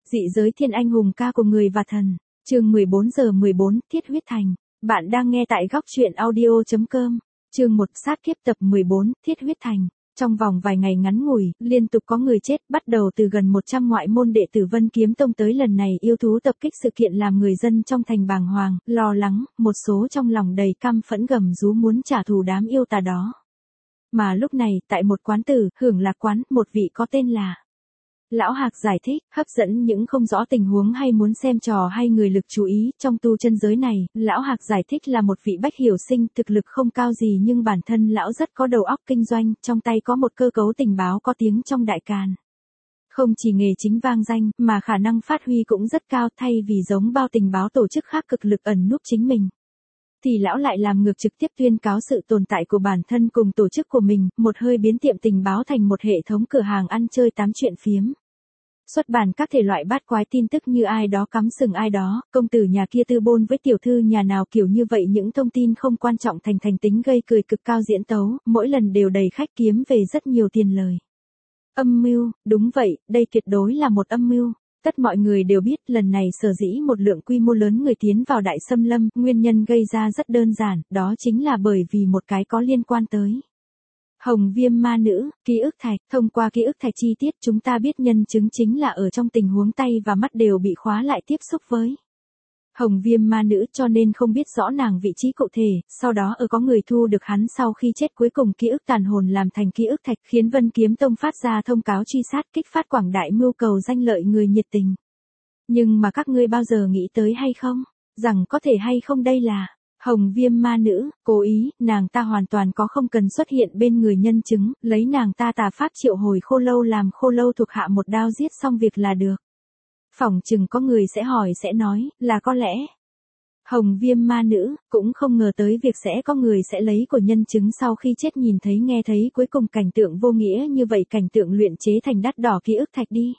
Dị giới thiên anh hùng ca của người và thần. Chương 14/14 Thiết huyết thành. Bạn đang nghe tại góc truyện audio.com. Chương 1 sát kiếp tập 14 Thiết huyết thành. Trong vòng vài ngày ngắn ngủi, liên tục có người chết, bắt đầu từ gần 100 ngoại môn đệ tử Vân Kiếm Tông tới lần này yêu thú tập kích sự kiện làm người dân trong thành bàng hoàng, lo lắng, một số trong lòng đầy căm phẫn gầm rú muốn trả thù đám yêu tà đó. Mà lúc này, tại một quán tử, Hưởng Lạc quán, một vị có tên là Lão Hạc giải thích, hấp dẫn những không rõ tình huống hay muốn xem trò hay người lực chú ý, trong tu chân giới này, Lão Hạc giải thích là một vị bách hiểu sinh, thực lực không cao gì nhưng bản thân lão rất có đầu óc kinh doanh, trong tay có một cơ cấu tình báo có tiếng trong đại càn. Không chỉ nghề chính vang danh, mà khả năng phát huy cũng rất cao, thay vì giống bao tình báo tổ chức khác cực lực ẩn núp chính mình, thì lão lại làm ngược, trực tiếp tuyên cáo sự tồn tại của bản thân cùng tổ chức của mình, một hơi biến tiệm tình báo thành một hệ thống cửa hàng ăn chơi tám chuyện phiếm. Xuất bản các thể loại bát quái tin tức như ai đó cắm sừng ai đó, công tử nhà kia tư bôn với tiểu thư nhà nào kiểu như vậy, những thông tin không quan trọng thành tính gây cười cực cao diễn tấu, mỗi lần đều đầy khách kiếm về rất nhiều tiền lời. Âm mưu, đúng vậy, đây tuyệt đối là một âm mưu. Tất mọi người đều biết lần này sở dĩ một lượng quy mô lớn người tiến vào Đại Xâm Lâm, nguyên nhân gây ra rất đơn giản, đó chính là bởi vì một cái có liên quan tới Hồng Viêm ma nữ, ký ức thạch. Thông qua ký ức thạch chi tiết chúng ta biết nhân chứng chính là ở trong tình huống tay và mắt đều bị khóa lại tiếp xúc với Hồng Viêm ma nữ, cho nên không biết rõ nàng vị trí cụ thể, sau đó có người thu được hắn sau khi chết, cuối cùng ký ức tàn hồn làm thành ký ức thạch, khiến Vân Kiếm Tông phát ra thông cáo truy sát, kích phát quảng đại mưu cầu danh lợi người nhiệt tình. Nhưng mà các ngươi bao giờ nghĩ tới hay không, rằng có thể hay không đây là Hồng Viêm ma nữ, cố ý, nàng ta hoàn toàn có không cần xuất hiện bên người nhân chứng, lấy nàng ta tà pháp triệu hồi khô lâu làm khô lâu thuộc hạ một đao giết xong việc là được. Phỏng chừng có người sẽ hỏi sẽ nói, là có lẽ Hồng Viêm ma nữ, cũng không ngờ tới việc sẽ có người sẽ lấy của nhân chứng sau khi chết nhìn thấy nghe thấy cuối cùng cảnh tượng vô nghĩa như vậy, cảnh tượng luyện chế thành đắt đỏ ký ức thạch đi.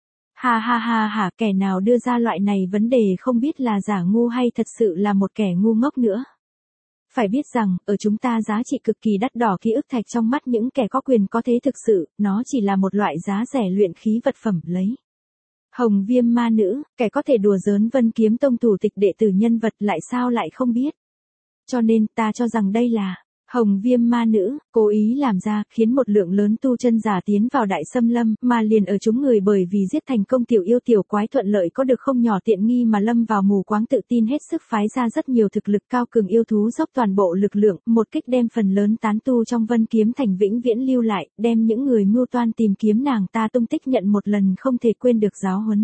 Ha ha ha ha, kẻ nào đưa ra loại này vấn đề không biết là giả ngu hay thật sự là một kẻ ngu ngốc nữa. Phải biết rằng, ở chúng ta giá trị cực kỳ đắt đỏ ký ức thạch trong mắt những kẻ có quyền có thế thực sự, nó chỉ là một loại giá rẻ luyện khí vật phẩm lấy. Hồng Viêm ma nữ, kẻ có thể đùa giỡn Vân Kiếm Tông thủ tịch đệ tử nhân vật lại sao lại không biết. Cho nên ta cho rằng đây là Hồng Viêm ma nữ, cố ý làm ra, khiến một lượng lớn tu chân giả tiến vào Đại Xâm Lâm, mà liền ở chúng người bởi vì giết thành công tiểu yêu tiểu quái thuận lợi có được không nhỏ tiện nghi mà lâm vào mù quáng tự tin hết sức phái ra rất nhiều thực lực cao cường yêu thú dốc toàn bộ lực lượng, một kích đem phần lớn tán tu trong Vân Kiếm thành vĩnh viễn lưu lại, đem những người mưu toan tìm kiếm nàng ta tung tích nhận một lần không thể quên được giáo huấn.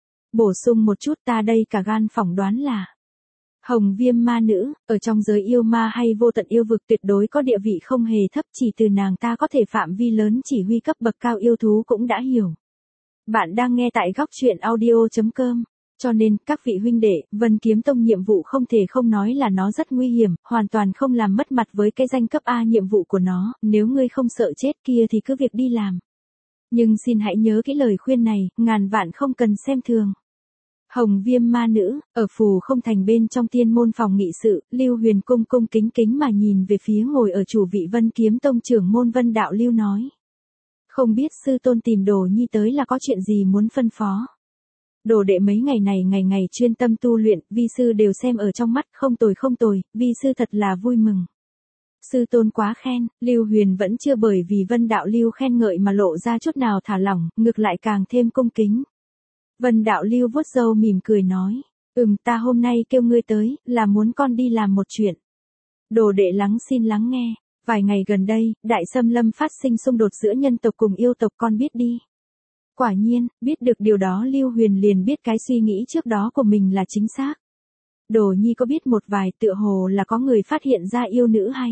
Bổ sung một chút, ta đây cả gan phỏng đoán là Hồng Viêm ma nữ, ở trong giới yêu ma hay vô tận yêu vực tuyệt đối có địa vị không hề thấp, chỉ từ nàng ta có thể phạm vi lớn chỉ huy cấp bậc cao yêu thú cũng đã hiểu. Bạn đang nghe tại góc truyện audio.com. Cho nên, các vị huynh đệ, Vân Kiếm Tông nhiệm vụ không thể không nói là nó rất nguy hiểm, hoàn toàn không làm mất mặt với cái danh cấp A nhiệm vụ của nó, nếu ngươi không sợ chết kia thì cứ việc đi làm. Nhưng xin hãy nhớ kỹ lời khuyên này, ngàn vạn không cần xem thường. Hồng Viêm ma nữ, ở Phù Không Thành bên trong Tiên môn phòng nghị sự, Lưu Huyền cung cung kính kính mà nhìn về phía ngồi ở chủ vị Vân Kiếm Tông trưởng môn Vân Đạo Lưu nói. Không biết sư tôn tìm Đồ Nhi tới là có chuyện gì muốn phân phó. Đồ đệ mấy ngày này ngày chuyên tâm tu luyện, vi sư đều xem ở trong mắt, không tồi, vi sư thật là vui mừng. Sư tôn quá khen, Lưu Huyền vẫn chưa bởi vì Vân Đạo Lưu khen ngợi mà lộ ra chút nào thả lỏng, ngược lại càng thêm cung kính. Vân Đạo Lưu vuốt râu mỉm cười nói, ta hôm nay kêu ngươi tới, là muốn con đi làm một chuyện. Đồ đệ xin lắng nghe, vài ngày gần đây, Đại Xâm Lâm phát sinh xung đột giữa nhân tộc cùng yêu tộc, con biết đi. Quả nhiên, biết được điều đó Lưu Huyền liền biết cái suy nghĩ trước đó của mình là chính xác. Đồ Nhi có biết một vài, tựa hồ là có người phát hiện ra yêu nữ hay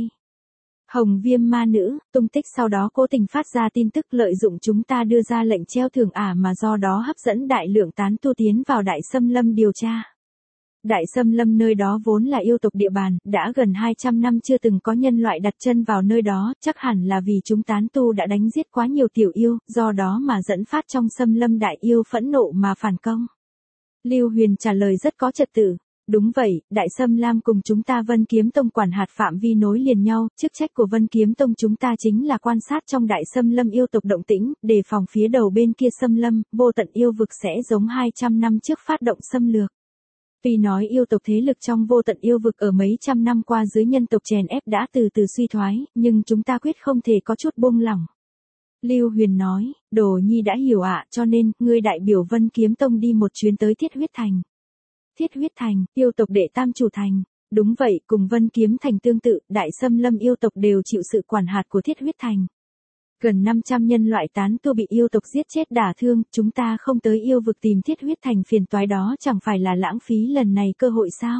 Hồng Viêm ma nữ, tung tích sau đó cố tình phát ra tin tức lợi dụng chúng ta đưa ra lệnh treo thưởng mà do đó hấp dẫn đại lượng tán tu tiến vào Đại Xâm Lâm điều tra. Đại Xâm Lâm nơi đó vốn là yêu tộc địa bàn, đã gần 200 năm chưa từng có nhân loại đặt chân vào nơi đó, chắc hẳn là vì chúng tán tu đã đánh giết quá nhiều tiểu yêu, do đó mà dẫn phát trong Xâm Lâm đại yêu phẫn nộ mà phản công. Lưu Huyền trả lời rất có trật tự. Đúng vậy, Đại Sâm Lam cùng chúng ta Vân Kiếm Tông quản hạt phạm vi nối liền nhau, chức trách của Vân Kiếm Tông chúng ta chính là quan sát trong Đại Sâm Lâm yêu tộc động tĩnh, đề phòng phía đầu bên kia Sâm Lâm, vô tận yêu vực sẽ giống 200 năm trước phát động xâm lược. Tuy nói yêu tộc thế lực trong vô tận yêu vực ở mấy trăm năm qua dưới nhân tộc chèn ép đã từ từ suy thoái, nhưng chúng ta quyết không thể có chút buông lỏng. Lưu Huyền nói, Đồ Nhi đã hiểu ạ, cho nên, ngươi đại biểu Vân Kiếm Tông đi một chuyến tới Thiết Huyết Thành. Thiết Huyết Thành, yêu tộc đệ tam chủ thành. Đúng vậy, cùng Vân Kiếm Thành tương tự, Đại Sâm Lâm yêu tộc đều chịu sự quản hạt của Thiết Huyết Thành. Gần 500 nhân loại tán tu bị yêu tộc giết chết đả thương, chúng ta không tới yêu vực tìm Thiết Huyết Thành phiền toái đó chẳng phải là lãng phí lần này cơ hội sao?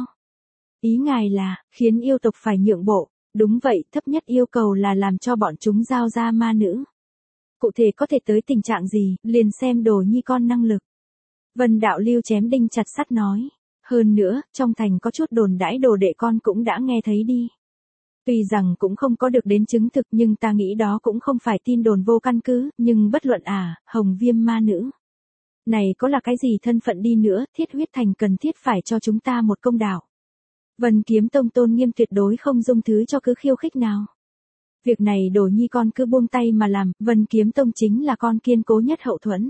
Ý ngài là, khiến yêu tộc phải nhượng bộ. Đúng vậy, thấp nhất yêu cầu là làm cho bọn chúng giao ra ma nữ. Cụ thể có thể tới tình trạng gì, liền xem Đồ Nhi con năng lực. Vân Đạo Lưu chém đinh chặt sắt nói. Hơn nữa, trong thành có chút đồn đãi đồ đệ con cũng đã nghe thấy đi. Tuy rằng cũng không có được đến chứng thực nhưng ta nghĩ đó cũng không phải tin đồn vô căn cứ, nhưng bất luận Hồng Viêm ma nữ. Này có là cái gì thân phận đi nữa, Thiết Huyết Thành cần thiết phải cho chúng ta một công đạo. Vân Kiếm Tông tôn nghiêm tuyệt đối không dung thứ cho cứ khiêu khích nào. Việc này Đồ Nhi con cứ buông tay mà làm, Vân Kiếm Tông chính là con kiên cố nhất hậu thuẫn.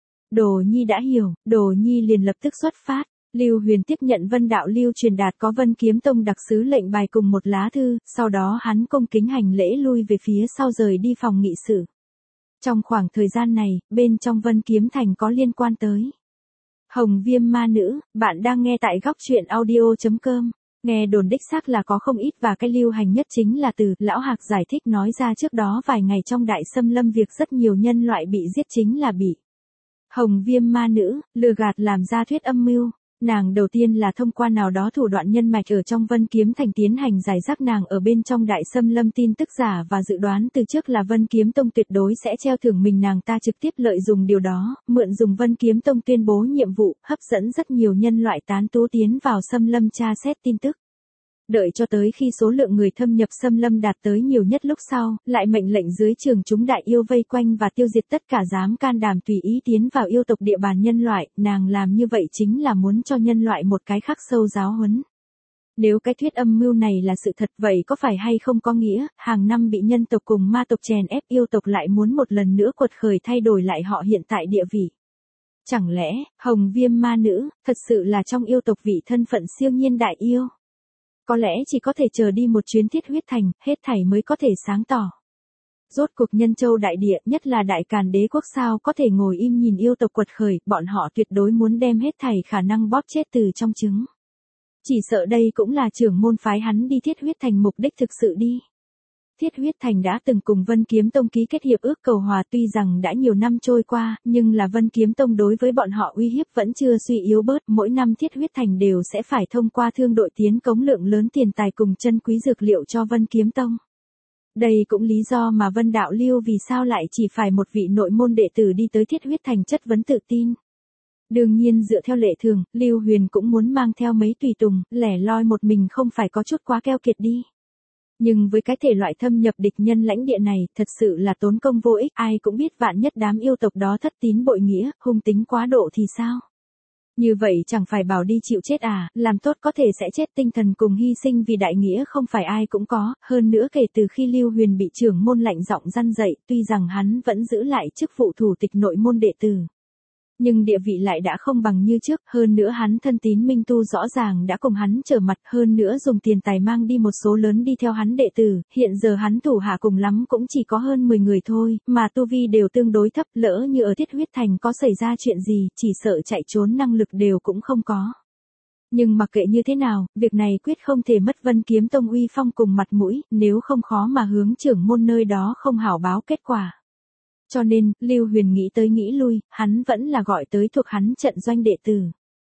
Đồ Nhi đã hiểu, Đồ Nhi liền lập tức xuất phát. Lưu Huyền tiếp nhận Vân Đạo Lưu truyền đạt có Vân Kiếm Tông đặc sứ lệnh bài cùng một lá thư, sau đó hắn cung kính hành lễ lui về phía sau rời đi phòng nghị sự. Trong khoảng thời gian này, bên trong Vân Kiếm Thành có liên quan tới Hồng Viêm ma nữ, bạn đang nghe tại góc truyện audio.com. Nghe đồn đích xác là có không ít và cái lưu hành nhất chính là từ Lão Hạc giải thích nói ra trước đó vài ngày trong Đại Sâm Lâm việc rất nhiều nhân loại bị giết chính là bị Hồng Viêm ma nữ, lừa gạt làm ra thuyết âm mưu. Nàng đầu tiên là thông qua nào đó thủ đoạn nhân mạch ở trong Vân Kiếm Thành tiến hành giải rác nàng ở bên trong Đại Sâm Lâm tin tức giả và dự đoán từ trước là Vân Kiếm Tông tuyệt đối sẽ treo thưởng mình nàng ta trực tiếp lợi dụng điều đó, mượn dùng Vân Kiếm Tông tuyên bố nhiệm vụ, hấp dẫn rất nhiều nhân loại tán tu tiến vào Sâm Lâm tra xét tin tức. Đợi cho tới khi số lượng người thâm nhập Sâm Lâm đạt tới nhiều nhất lúc sau, lại mệnh lệnh dưới trường chúng đại yêu vây quanh và tiêu diệt tất cả dám can đảm tùy ý tiến vào yêu tộc địa bàn nhân loại, nàng làm như vậy chính là muốn cho nhân loại một cái khắc sâu giáo huấn. Nếu cái thuyết âm mưu này là sự thật vậy có phải hay không có nghĩa, hàng năm bị nhân tộc cùng ma tộc chèn ép yêu tộc lại muốn một lần nữa quật khởi thay đổi lại họ hiện tại địa vị. Chẳng lẽ, Hồng Viêm ma nữ, thật sự là trong yêu tộc vị thân phận siêu nhiên đại yêu? Có lẽ chỉ có thể chờ đi một chuyến Thiết Huyết Thành, hết thảy mới có thể sáng tỏ. Rốt cuộc Nhân Châu đại địa, nhất là Đại Càn Đế quốc sao có thể ngồi im nhìn yêu tộc quật khởi, bọn họ tuyệt đối muốn đem hết thảy khả năng bóp chết từ trong trứng. Chỉ sợ đây cũng là trưởng môn phái hắn đi Thiết Huyết Thành mục đích thực sự đi. Thiết Huyết Thành đã từng cùng Vân Kiếm Tông ký kết hiệp ước cầu hòa tuy rằng đã nhiều năm trôi qua, nhưng là Vân Kiếm Tông đối với bọn họ uy hiếp vẫn chưa suy yếu bớt, mỗi năm Thiết Huyết Thành đều sẽ phải thông qua thương đội tiến cống lượng lớn tiền tài cùng chân quý dược liệu cho Vân Kiếm Tông. Đây cũng lý do mà Vân Đạo Lưu vì sao lại chỉ phải một vị nội môn đệ tử đi tới Thiết Huyết Thành chất vấn tự tin. Đương nhiên dựa theo lệ thường, Lưu Huyền cũng muốn mang theo mấy tùy tùng, lẻ loi một mình không phải có chút quá keo kiệt đi. Nhưng với cái thể loại thâm nhập địch nhân lãnh địa này, thật sự là tốn công vô ích, ai cũng biết vạn nhất đám yêu tộc đó thất tín bội nghĩa, hung tính quá độ thì sao? Như vậy chẳng phải bảo đi chịu chết làm tốt có thể sẽ chết tinh thần cùng hy sinh vì đại nghĩa không phải ai cũng có, hơn nữa kể từ khi Lưu Huyền bị trưởng môn lạnh giọng răn dạy, tuy rằng hắn vẫn giữ lại chức vụ thủ tịch nội môn đệ tử. Nhưng địa vị lại đã không bằng như trước, hơn nữa hắn thân tín minh tu rõ ràng đã cùng hắn trở mặt, hơn nữa dùng tiền tài mang đi một số lớn đi theo hắn đệ tử, hiện giờ hắn thủ hạ cùng lắm cũng chỉ có hơn 10 người thôi, mà tu vi đều tương đối thấp, lỡ như ở Thiết Huyết Thành có xảy ra chuyện gì, chỉ sợ chạy trốn năng lực đều cũng không có. Nhưng mặc kệ như thế nào, việc này quyết không thể mất Vân Kiếm Tông uy phong cùng mặt mũi, nếu không khó mà hướng trưởng môn nơi đó không hảo báo kết quả. Cho nên, Lưu Huyền nghĩ tới nghĩ lui, hắn vẫn là gọi tới thuộc hắn trận doanh đệ tử.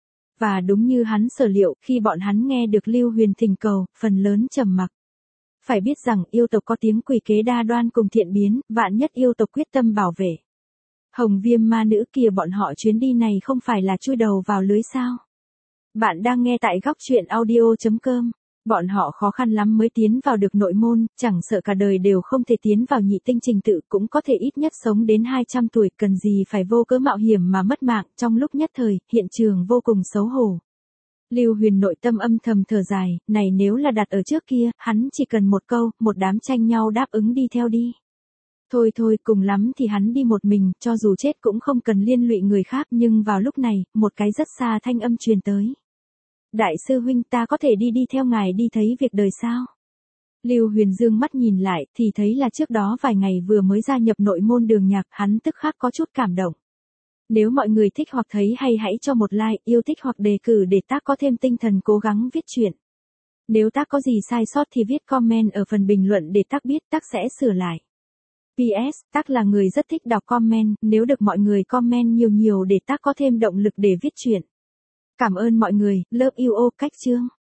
Và đúng như hắn sở liệu, khi bọn hắn nghe được Lưu Huyền thỉnh cầu, phần lớn trầm mặc. Phải biết rằng yêu tộc có tiếng quỷ kế đa đoan cùng thiện biến, vạn nhất yêu tộc quyết tâm bảo vệ. Hồng Viêm ma nữ kia bọn họ chuyến đi này không phải là chui đầu vào lưới sao? Bạn đang nghe tại góc truyện audio.com. Bọn họ khó khăn lắm mới tiến vào được nội môn, chẳng sợ cả đời đều không thể tiến vào nhị tinh trình tự cũng có thể ít nhất sống đến 200 tuổi, cần gì phải vô cớ mạo hiểm mà mất mạng, trong lúc nhất thời, hiện trường vô cùng xấu hổ. Lưu Huyền nội tâm âm thầm thở dài, này nếu là đặt ở trước kia, hắn chỉ cần một câu, một đám tranh nhau đáp ứng đi theo đi. Thôi thôi, cùng lắm thì hắn đi một mình, cho dù chết cũng không cần liên lụy người khác, nhưng vào lúc này, một cái rất xa thanh âm truyền tới. Đại sư huynh, ta có thể đi theo ngài đi thấy việc đời sao? Lưu Huyền dương mắt nhìn lại, thì thấy là trước đó vài ngày vừa mới gia nhập nội môn đường nhạc, hắn tức khắc có chút cảm động. Nếu mọi người thích hoặc thấy hay hãy cho một like, yêu thích hoặc đề cử để tác có thêm tinh thần cố gắng viết truyện. Nếu tác có gì sai sót thì viết comment ở phần bình luận để tác biết, tác sẽ sửa lại. PS, tác là người rất thích đọc comment, nếu được mọi người comment nhiều để tác có thêm động lực để viết truyện. Cảm ơn mọi người, love you all, cách chương.